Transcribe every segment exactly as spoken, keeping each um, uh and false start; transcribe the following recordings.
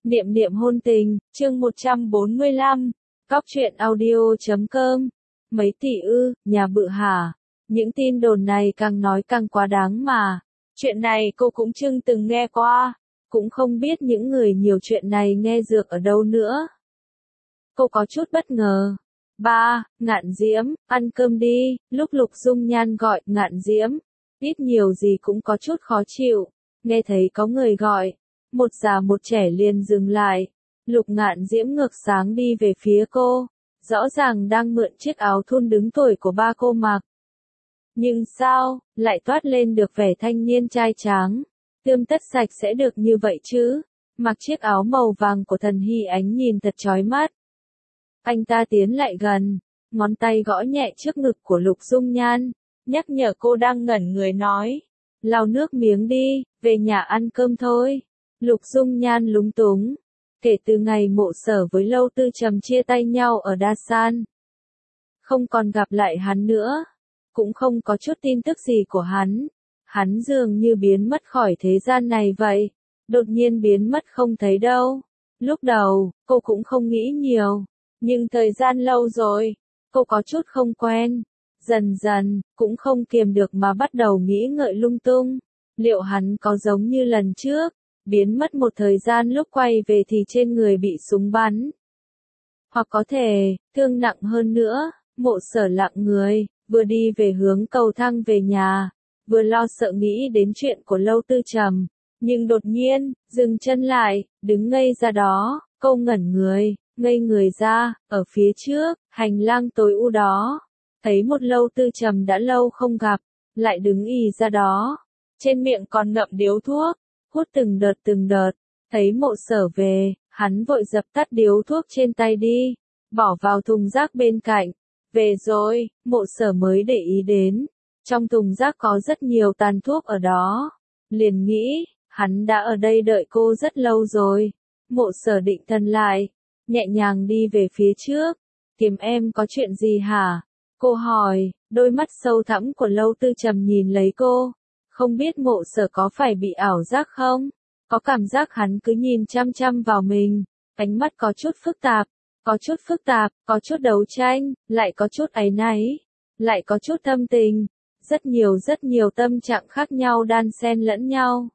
Niệm niệm hôn tình, chương một trăm bốn mươi lăm, Cóc truyện audio chấm com. Mấy tỷ ư, nhà bự hả? Những tin đồn này càng nói càng quá đáng mà. Chuyện này cô cũng chưng từng nghe qua, cũng không biết những người nhiều chuyện này nghe dược ở đâu nữa. Cô có chút bất ngờ. Ba, Ngạn Diễm, ăn cơm đi, lúc Lục Dung Nhan gọi Ngạn Diễm, ít nhiều gì cũng có chút khó chịu, nghe thấy có người gọi. Một già một trẻ liền dừng lại. Lục Ngạn Diễm ngược sáng đi về phía cô, rõ ràng đang mượn chiếc áo thun đứng tuổi của ba cô mặc. Nhưng sao, lại toát lên được vẻ thanh niên trai tráng, tươm tất sạch sẽ được như vậy chứ? Mặc chiếc áo màu vàng của Thần Hy Ánh nhìn thật chói mắt. Anh ta tiến lại gần, ngón tay gõ nhẹ trước ngực của Lục Dung Nhan, nhắc nhở cô đang ngẩn người nói. Lau nước miếng đi, về nhà ăn cơm thôi. Lục Dung Nhan lúng túng. Kể từ ngày Mộ Sở với Lâu Tư Trầm chia tay nhau ở Đa San, không còn gặp lại hắn nữa, cũng không có chút tin tức gì của hắn. Hắn dường như biến mất khỏi thế gian này vậy, đột nhiên biến mất không thấy đâu. Lúc đầu, cô cũng không nghĩ nhiều, nhưng thời gian lâu rồi, cô có chút không quen. Dần dần, cũng không kiềm được mà bắt đầu nghĩ ngợi lung tung. Liệu hắn có giống như lần trước, biến mất một thời gian lúc quay về thì trên người bị súng bắn? Hoặc có thể, thương nặng hơn nữa, Mộ Sở lặng người, vừa đi về hướng cầu thang về nhà, vừa lo sợ nghĩ đến chuyện của Lâu Tư Trầm. Nhưng đột nhiên, dừng chân lại, đứng ngây ra đó, cô ngẩn người, ngây người ra, ở phía trước, hành lang tối u đó, thấy một Lâu Tư Trầm đã lâu không gặp, lại đứng ì ra đó, trên miệng còn ngậm điếu thuốc, hút từng đợt từng đợt. Thấy Mộ Sở về, hắn vội dập tắt điếu thuốc trên tay đi, bỏ vào thùng rác bên cạnh. Về rồi, Mộ Sở mới để ý đến, trong thùng rác có rất nhiều tàn thuốc ở đó. Liền nghĩ, hắn đã ở đây đợi cô rất lâu rồi. Mộ Sở định thần lại, nhẹ nhàng đi về phía trước. Tìm em có chuyện gì hả? Cô hỏi, đôi mắt sâu thẳm của Lâu Tư Trầm nhìn lấy cô. Không biết Mộ Sở có phải bị ảo giác không? Có cảm giác hắn cứ nhìn chăm chăm vào mình, ánh mắt có chút phức tạp, có chút phức tạp, có chút đấu tranh, lại có chút áy náy, lại có chút thâm tình. Rất nhiều rất nhiều tâm trạng khác nhau đan xen lẫn nhau.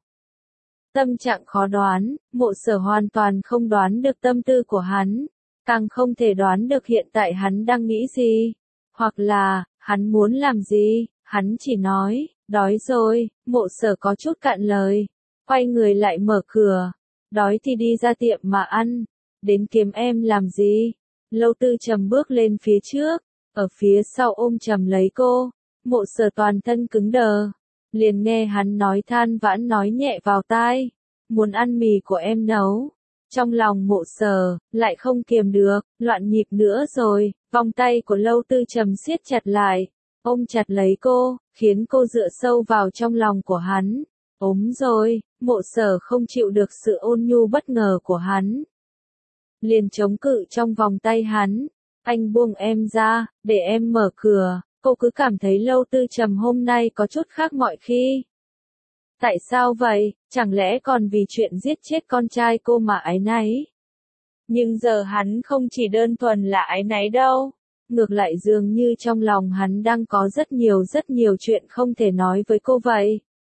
Tâm trạng khó đoán, Mộ Sở hoàn toàn không đoán được tâm tư của hắn, càng không thể đoán được hiện tại hắn đang nghĩ gì, hoặc là, hắn muốn làm gì. Hắn chỉ nói, đói rồi. Mộ Sở có chút cạn lời, quay người lại mở cửa. Đói thì đi ra tiệm mà ăn, đến kiếm em làm gì? Lâu Tư Trầm bước lên phía trước, ở phía sau ôm chầm lấy cô. Mộ Sở toàn thân cứng đờ, liền nghe hắn nói than vãn nói nhẹ vào tai, muốn ăn mì của em nấu. Trong lòng Mộ Sở lại không kiềm được, loạn nhịp nữa rồi. Vòng tay của Lâu Tư Trầm siết chặt lại, ôm chặt lấy cô, khiến cô dựa sâu vào trong lòng của hắn. Ốm rồi. Mộ Sở không chịu được sự ôn nhu bất ngờ của hắn, liền chống cự trong vòng tay hắn. Anh buông em ra, để em mở cửa. Cô cứ cảm thấy Lâu Tư Trầm hôm nay có chút khác mọi khi. Tại sao vậy? Chẳng lẽ còn vì chuyện giết chết con trai cô mà áy náy? Nhưng giờ hắn không chỉ đơn thuần là áy náy đâu. Ngược lại dường như trong lòng hắn đang có rất nhiều rất nhiều chuyện không thể nói với cô vậy.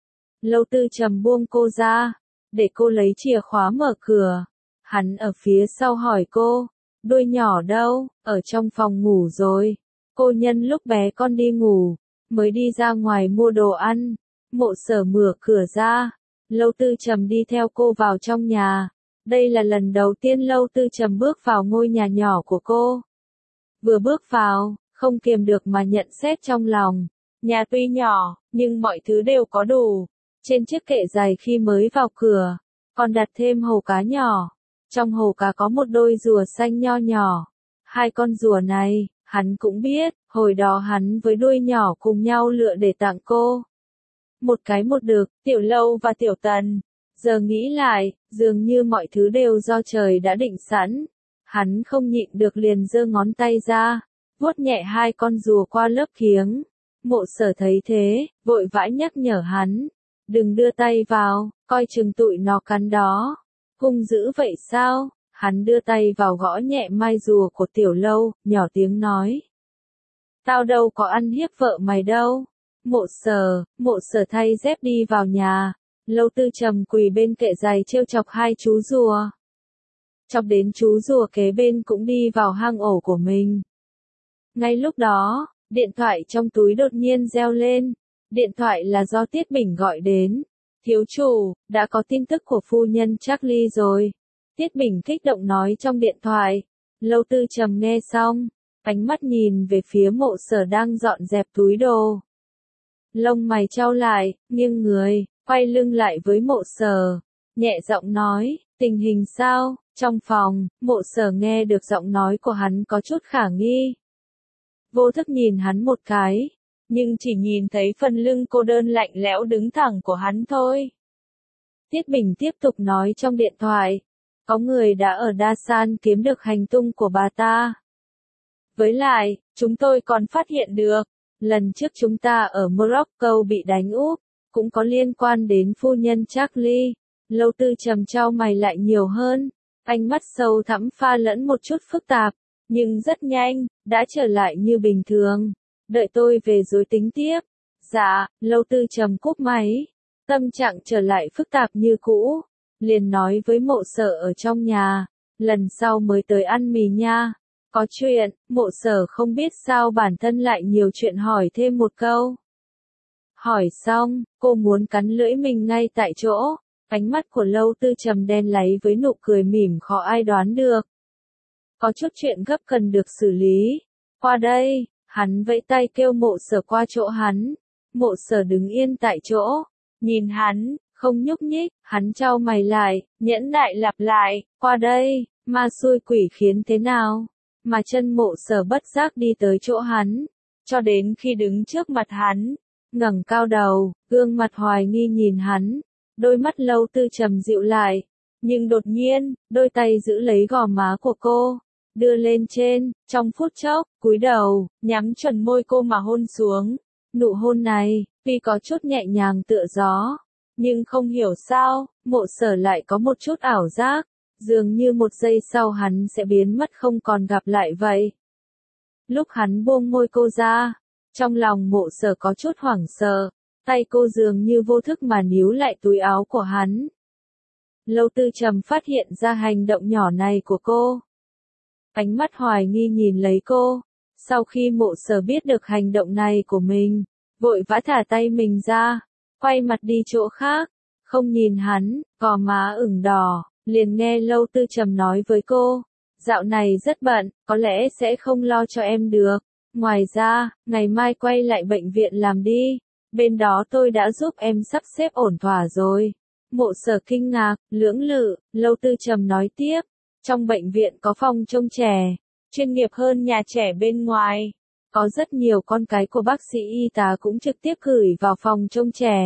Lâu Tư Trầm buông cô ra, để cô lấy chìa khóa mở cửa. Hắn ở phía sau hỏi cô, đôi nhỏ đâu? Ở trong phòng ngủ rồi. Cô nhân lúc bé con đi ngủ, mới đi ra ngoài mua đồ ăn. Mộ Sở mở cửa ra, Lâu Tư Trầm đi theo cô vào trong nhà. Đây là lần đầu tiên Lâu Tư Trầm bước vào ngôi nhà nhỏ của cô. Vừa bước vào, không kiềm được mà nhận xét trong lòng. Nhà tuy nhỏ, nhưng mọi thứ đều có đủ. Trên chiếc kệ giày khi mới vào cửa, còn đặt thêm hồ cá nhỏ. Trong hồ cá có một đôi rùa xanh nho nhỏ. Hai con rùa này, hắn cũng biết, hồi đó hắn với đuôi nhỏ cùng nhau lựa để tặng cô. Một cái một đực, Tiểu Lâu và Tiểu Tần. Giờ nghĩ lại, dường như mọi thứ đều do trời đã định sẵn. Hắn không nhịn được liền giơ ngón tay ra, vuốt nhẹ hai con rùa qua lớp kiếng. Mộ Sở thấy thế, vội vã nhắc nhở hắn, đừng đưa tay vào, coi chừng tụi nó cắn đó. Hung dữ vậy sao? Hắn đưa tay vào gõ nhẹ mai rùa của Tiểu Lâu, nhỏ tiếng nói. Tao đâu có ăn hiếp vợ mày đâu. Mộ Sở, Mộ Sở thay dép đi vào nhà. Lâu Tư Trầm quỳ bên kệ giày trêu chọc hai chú rùa. Chọc đến chú rùa kế bên cũng đi vào hang ổ của mình. Ngay lúc đó, điện thoại trong túi đột nhiên reo lên. Điện thoại là do Tiết Bình gọi đến. Thiếu chủ, đã có tin tức của phu nhân Charlie rồi. Tiết Bình kích động nói trong điện thoại. Lâu Tư Trầm nghe xong, ánh mắt nhìn về phía Mộ Sở đang dọn dẹp túi đồ. Lông mày chau lại, nghiêng người, quay lưng lại với Mộ Sở, nhẹ giọng nói, tình hình sao? Trong phòng, Mộ Sở nghe được giọng nói của hắn có chút khả nghi. Vô thức nhìn hắn một cái, nhưng chỉ nhìn thấy phần lưng cô đơn lạnh lẽo đứng thẳng của hắn thôi. Tiết Bình tiếp tục nói trong điện thoại, có người đã ở Đa San kiếm được hành tung của bà ta. Với lại, chúng tôi còn phát hiện được, lần trước chúng ta ở Morocco bị đánh úp, cũng có liên quan đến phu nhân Charlie. Lâu Tư Trầm chau mày lại nhiều hơn, ánh mắt sâu thẳm pha lẫn một chút phức tạp, nhưng rất nhanh, đã trở lại như bình thường. Đợi tôi về rồi tính tiếp. Dạ, Lâu Tư Trầm cúp máy, tâm trạng trở lại phức tạp như cũ, liền nói với Mộ Sở ở trong nhà, lần sau mới tới ăn mì nha. Có chuyện, Mộ Sở không biết sao bản thân lại nhiều chuyện hỏi thêm một câu. Hỏi xong, cô muốn cắn lưỡi mình ngay tại chỗ, ánh mắt của Lâu Tư Trầm đen láy với nụ cười mỉm khó ai đoán được. Có chút chuyện gấp cần được xử lý. Qua đây, hắn vẫy tay kêu Mộ Sở qua chỗ hắn. Mộ Sở đứng yên tại chỗ, nhìn hắn, không nhúc nhích, hắn chau mày lại, nhẫn nại lặp lại, qua đây, ma xui quỷ khiến thế nào? Mà chân Mộ Sở bất giác đi tới chỗ hắn, cho đến khi đứng trước mặt hắn, ngẩng cao đầu, gương mặt hoài nghi nhìn hắn, đôi mắt Lâu Tư Trầm dịu lại, nhưng đột nhiên, đôi tay giữ lấy gò má của cô, đưa lên trên, trong phút chốc, cúi đầu, nhắm chuẩn môi cô mà hôn xuống. Nụ hôn này, tuy có chút nhẹ nhàng tựa gió, nhưng không hiểu sao, Mộ Sở lại có một chút ảo giác, dường như một giây sau hắn sẽ biến mất không còn gặp lại vậy. Lúc hắn buông môi cô ra, trong lòng Mộ Sở có chút hoảng sợ, tay cô dường như vô thức mà níu lại túi áo của hắn. Lâu Tư Trầm phát hiện ra hành động nhỏ này của cô. Ánh mắt hoài nghi nhìn lấy cô, sau khi Mộ Sở biết được hành động này của mình, vội vã thả tay mình ra, quay mặt đi chỗ khác, không nhìn hắn, gò má ửng đỏ, liền nghe Lâu Tư Trầm nói với cô, dạo này rất bận, có lẽ sẽ không lo cho em được, ngoài ra, ngày mai quay lại bệnh viện làm đi, bên đó tôi đã giúp em sắp xếp ổn thỏa rồi. Mộ Sở kinh ngạc, lưỡng lự, Lâu Tư Trầm nói tiếp, trong bệnh viện có phòng trông trẻ, chuyên nghiệp hơn nhà trẻ bên ngoài. Có rất nhiều con cái của bác sĩ y tá cũng trực tiếp gửi vào phòng trông trẻ.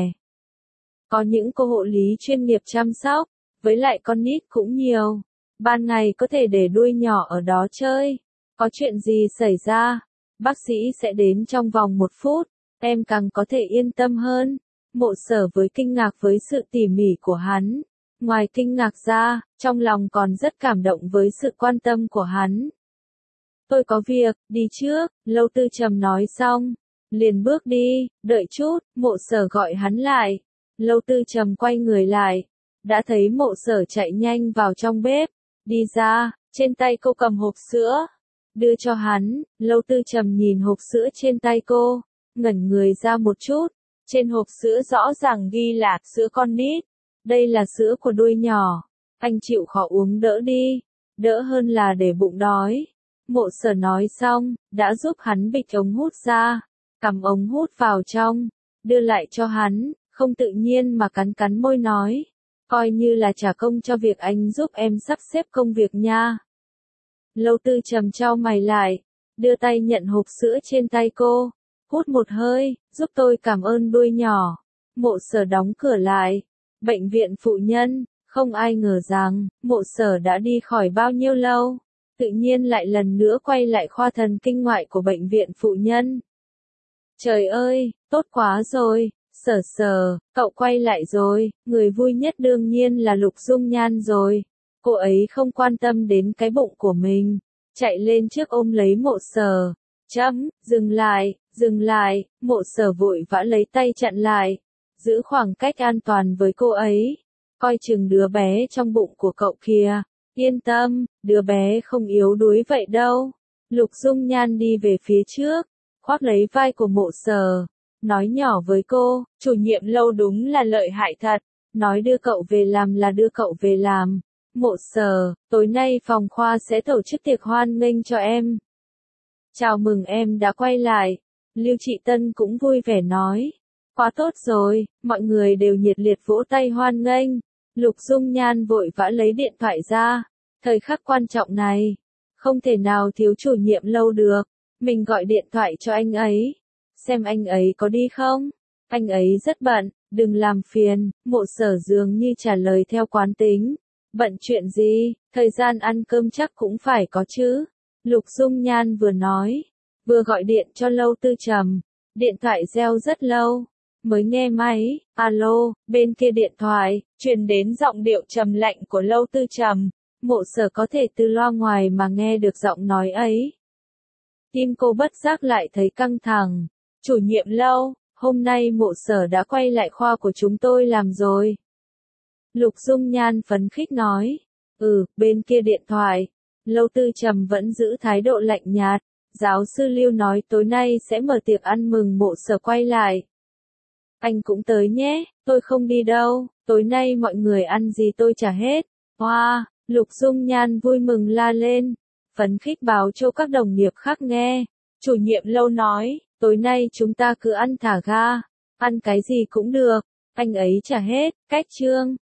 Có những cô hộ lý chuyên nghiệp chăm sóc, với lại con nít cũng nhiều. Ban ngày có thể để đuôi nhỏ ở đó chơi. Có chuyện gì xảy ra, bác sĩ sẽ đến trong vòng một phút, em càng có thể yên tâm hơn. Mộ Sở với kinh ngạc với sự tỉ mỉ của hắn. Ngoài kinh ngạc ra, trong lòng còn rất cảm động với sự quan tâm của hắn. Tôi có việc, đi trước, Lâu Tư Trầm nói xong, liền bước đi, đợi chút, Mộ Sở gọi hắn lại. Lâu Tư Trầm quay người lại, đã thấy Mộ Sở chạy nhanh vào trong bếp, đi ra, trên tay cô cầm hộp sữa, đưa cho hắn. Lâu Tư Trầm nhìn hộp sữa trên tay cô, ngẩn người ra một chút, trên hộp sữa rõ ràng ghi là sữa con nít, đây là sữa của đuôi nhỏ, anh chịu khó uống đỡ đi, đỡ hơn là để bụng đói. Mộ Sở nói xong, đã giúp hắn bịch ống hút ra, cầm ống hút vào trong, đưa lại cho hắn, không tự nhiên mà cắn cắn môi nói, coi như là trả công cho việc anh giúp em sắp xếp công việc nha. Lâu Tư Trầm chau mày lại, đưa tay nhận hộp sữa trên tay cô, hút một hơi, giúp tôi cảm ơn đuôi nhỏ. Mộ Sở đóng cửa lại, bệnh viện phụ nhân, không ai ngờ rằng, Mộ Sở đã đi khỏi bao nhiêu lâu. Tự nhiên lại lần nữa quay lại khoa thần kinh ngoại của bệnh viện phụ nhân. Trời ơi, tốt quá rồi, Sở Sở, cậu quay lại rồi, người vui nhất đương nhiên là Lục Dung Nhan rồi. Cô ấy không quan tâm đến cái bụng của mình, chạy lên trước ôm lấy Mộ Sở. Chấm, dừng lại, dừng lại, Mộ Sở vội vã lấy tay chặn lại, giữ khoảng cách an toàn với cô ấy. Coi chừng đứa bé trong bụng của cậu kìa. Yên tâm, đứa bé không yếu đuối vậy đâu. Lục Dung Nhan đi về phía trước, khoác lấy vai của Mộ Sở, nói nhỏ với cô, chủ nhiệm lâu đúng là lợi hại thật, nói đưa cậu về làm là đưa cậu về làm. Mộ Sở, tối nay phòng khoa sẽ tổ chức tiệc hoan nghênh cho em. Chào mừng em đã quay lại. Lưu Trị Tân cũng vui vẻ nói. Quá tốt rồi, mọi người đều nhiệt liệt vỗ tay hoan nghênh. Lục Dung Nhan vội vã lấy điện thoại ra. Thời khắc quan trọng này, không thể nào thiếu chủ nhiệm lâu được. Mình gọi điện thoại cho anh ấy, xem anh ấy có đi không. Anh ấy rất bận, đừng làm phiền. Mộ Sở dường như trả lời theo quán tính. Bận chuyện gì, thời gian ăn cơm chắc cũng phải có chứ. Lục Dung Nhan vừa nói, vừa gọi điện cho Lâu Tư Trầm. Điện thoại reo rất lâu, mới nghe máy. Alo, bên kia điện thoại, truyền đến giọng điệu trầm lạnh của Lâu Tư Trầm. Mộ Sở có thể từ loa ngoài mà nghe được giọng nói ấy. Tim cô bất giác lại thấy căng thẳng. Chủ nhiệm Lâu, hôm nay Mộ Sở đã quay lại khoa của chúng tôi làm rồi. Lục Dung Nhan phấn khích nói. Ừ, bên kia điện thoại. Lâu Tư Trầm vẫn giữ thái độ lạnh nhạt. Giáo sư Lưu nói tối nay sẽ mở tiệc ăn mừng Mộ Sở quay lại. Anh cũng tới nhé, tôi không đi đâu, tối nay mọi người ăn gì tôi trả hết. Hoa, wow, Lục Dung Nhan vui mừng la lên, phấn khích báo cho các đồng nghiệp khác nghe. Chủ nhiệm Lâu nói, tối nay chúng ta cứ ăn thả ga, ăn cái gì cũng được, anh ấy trả hết. Cách chương